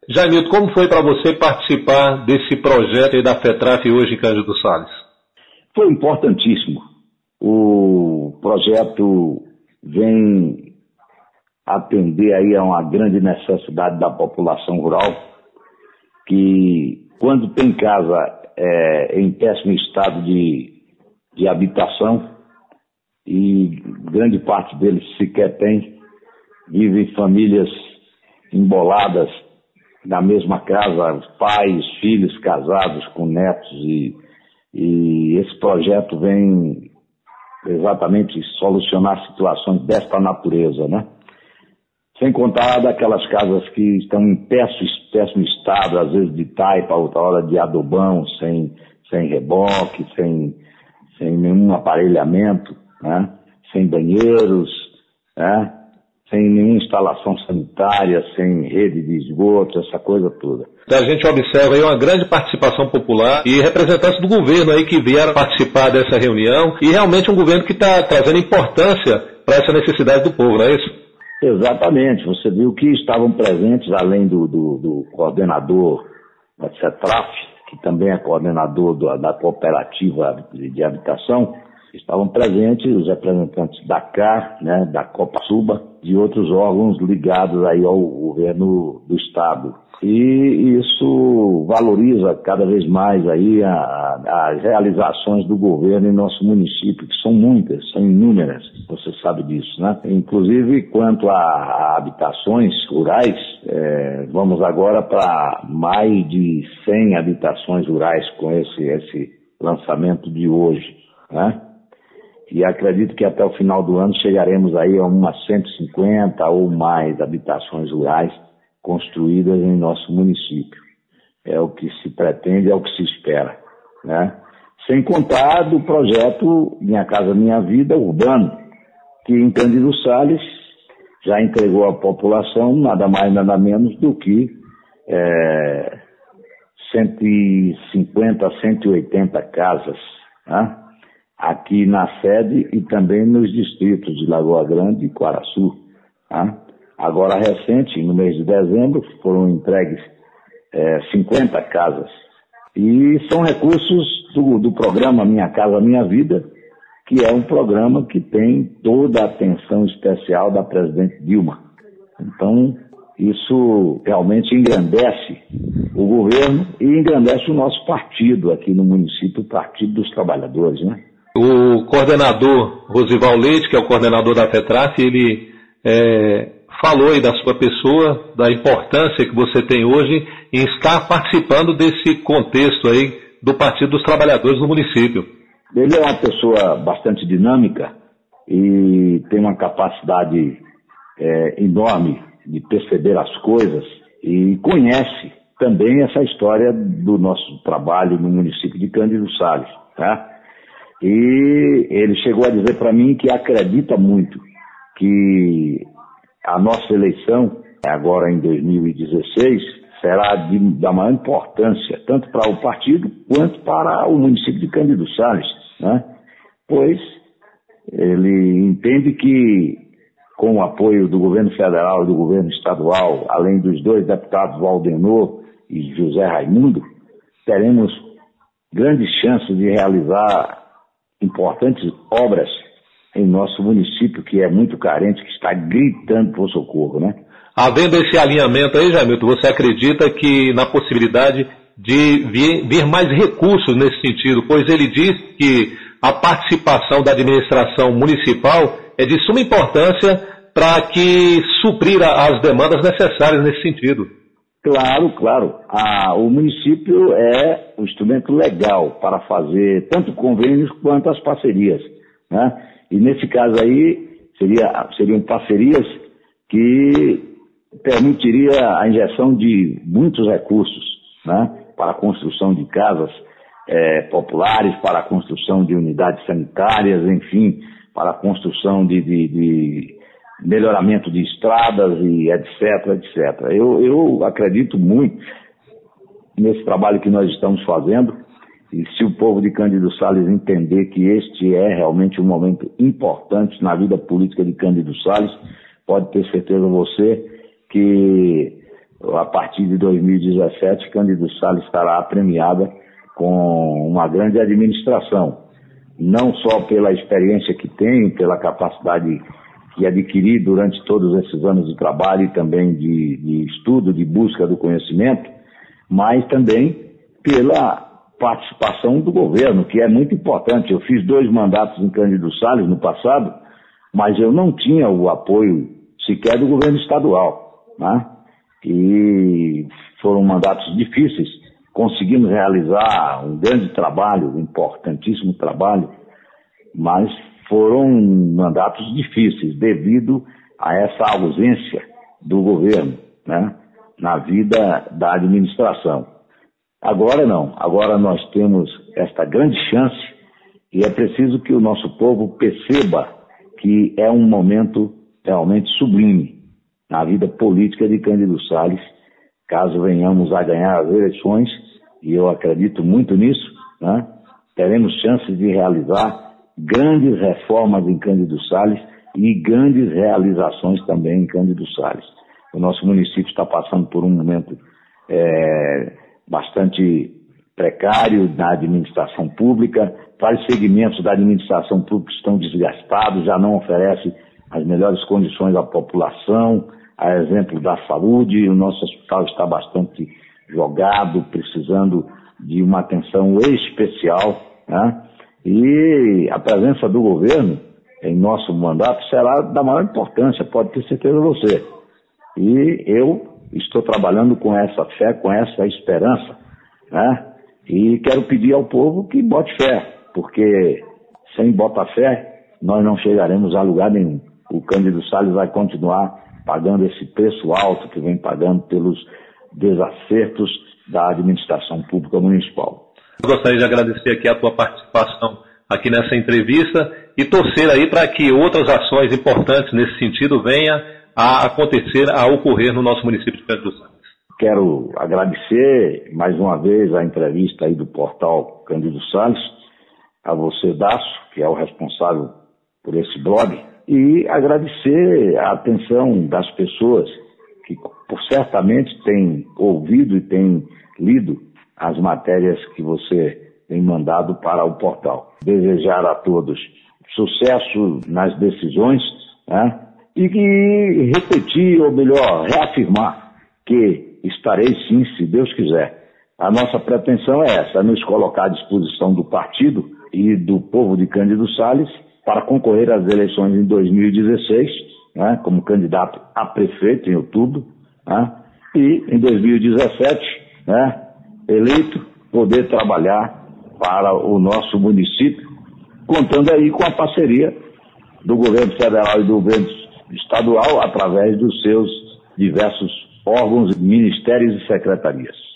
Jaimilton, como foi para você participar desse projeto aí da FETRAF hoje em Cândido dos Sales? Foi importantíssimo. O projeto vem atender aí a uma grande necessidade da população rural, que quando tem casa em péssimo estado de habitação, e grande parte deles sequer tem, vivem famílias emboladas na mesma casa, pais, filhos casados com netos, e esse projeto vem exatamente solucionar situações desta natureza, né? Sem contar daquelas casas que estão em péssimo estado, às vezes de taipa, outra hora de adobão, sem reboque, sem nenhum aparelhamento, né? Sem banheiros, né? Sem nenhuma instalação sanitária, sem rede de esgoto, essa coisa toda. A gente observa aí uma grande participação popular e representantes do governo aí que vieram participar dessa reunião, e realmente um governo que está trazendo importância para essa necessidade do povo, não é isso? Exatamente. Você viu que estavam presentes, além do coordenador da CETRAF, que também é coordenador da cooperativa de habitação, estavam presentes os representantes da CAR, né, da Copasuba, de outros órgãos ligados aí ao governo do Estado. E isso valoriza cada vez mais aí as realizações do governo em nosso município, que são muitas, são inúmeras, você sabe disso, né? Inclusive, quanto a habitações rurais, vamos agora para mais de 100 habitações rurais com esse lançamento de hoje, né? E acredito que até o final do ano chegaremos aí a umas 150 ou mais habitações rurais construídas em nosso município. É o que se pretende, é o que se espera, né? Sem contar do projeto Minha Casa Minha Vida urbano, que em Cândido Sales já entregou à população nada mais nada menos do que 150, 180 casas, né? Aqui na sede e também nos distritos de Lagoa Grande e Quaraçu, né? Agora, recente, no mês de dezembro, foram entregues 50 casas. E são recursos do programa Minha Casa Minha Vida, que é um programa que tem toda a atenção especial da presidente Dilma. Então, isso realmente engrandece o governo e engrandece o nosso partido aqui no município, o Partido dos Trabalhadores, né? O coordenador Rosival Leite, que é o coordenador da FETRAF, ele falou aí da sua pessoa, da importância que você tem hoje em estar participando desse contexto aí do Partido dos Trabalhadores no município. Ele é uma pessoa bastante dinâmica e tem uma capacidade enorme de perceber as coisas e conhece também essa história do nosso trabalho no município de Cândido Sales, tá? E ele chegou a dizer para mim que acredita muito que a nossa eleição, agora em 2016, será da maior importância, tanto para o partido quanto para o município de Cândido Sales, né? Pois ele entende que, com o apoio do governo federal e do governo estadual, além dos dois deputados Valdenor e José Raimundo, teremos grandes chances de realizar importantes obras em nosso município, que é muito carente, que está gritando por socorro, né? Havendo esse alinhamento aí, Jaimilton, você acredita que na possibilidade de vir mais recursos nesse sentido? Pois ele diz que a participação da administração municipal é de suma importância para que suprir as demandas necessárias nesse sentido. Claro. O município é o instrumento legal para fazer tanto convênios quanto as parcerias, né? E nesse caso aí seriam parcerias que permitiria a injeção de muitos recursos, né? Para a construção de casas populares, para a construção de unidades sanitárias, enfim, para a construção de melhoramento de estradas e etc. Eu acredito muito nesse trabalho que nós estamos fazendo, e se o povo de Cândido Sales entender que este é realmente um momento importante na vida política de Cândido Sales, pode ter certeza você que a partir de 2017, Cândido Salles estará premiada com uma grande administração, não só pela experiência que tem, pela capacidade que adquiri durante todos esses anos de trabalho e também de estudo, de busca do conhecimento, mas também pela participação do governo, que é muito importante. Eu fiz 2 mandatos em Cândido Salles no passado, mas eu não tinha o apoio sequer do governo estadual, né? E foram mandatos difíceis. Conseguimos realizar um grande trabalho, um importantíssimo trabalho, mas foram mandatos difíceis devido a essa ausência do governo, né, na vida da administração. Agora não, agora nós temos esta grande chance e é preciso que o nosso povo perceba que é um momento realmente sublime na vida política de Cândido Salles, caso venhamos a ganhar as eleições, e eu acredito muito nisso, né? Teremos chances de realizar grandes reformas em Cândido Salles e grandes realizações também em Cândido Salles. O nosso município está passando por um momento bastante precário na administração pública. Vários segmentos da administração pública estão desgastados, já não oferecem as melhores condições à população. A exemplo da saúde, o nosso hospital está bastante jogado, precisando de uma atenção especial, né? E a presença do governo em nosso mandato será da maior importância, pode ter certeza você. E eu estou trabalhando com essa fé, com essa esperança, né? E quero pedir ao povo que bote fé, porque sem botar fé nós não chegaremos a lugar nenhum. O Cândido Salles vai continuar pagando esse preço alto que vem pagando pelos desacertos da administração pública municipal. Eu gostaria de agradecer aqui a tua participação aqui nessa entrevista e torcer aí para que outras ações importantes nesse sentido venham a acontecer, a ocorrer no nosso município de Cândido Salles. Quero agradecer mais uma vez a entrevista aí do portal Cândido Salles, a você, Daço, que é o responsável por esse blog, e agradecer a atenção das pessoas que por certamente têm ouvido e têm lido as matérias que você tem mandado para o portal. Desejar a todos sucesso nas decisões, né? E que repetir, ou melhor, reafirmar que estarei sim, se Deus quiser. A nossa pretensão é essa, nos colocar à disposição do partido e do povo de Cândido Salles para concorrer às eleições em 2016, né, como candidato a prefeito em outubro, né, e em 2017, né, eleito, poder trabalhar para o nosso município, contando aí com a parceria do governo federal e do governo estadual através dos seus diversos órgãos, ministérios e secretarias.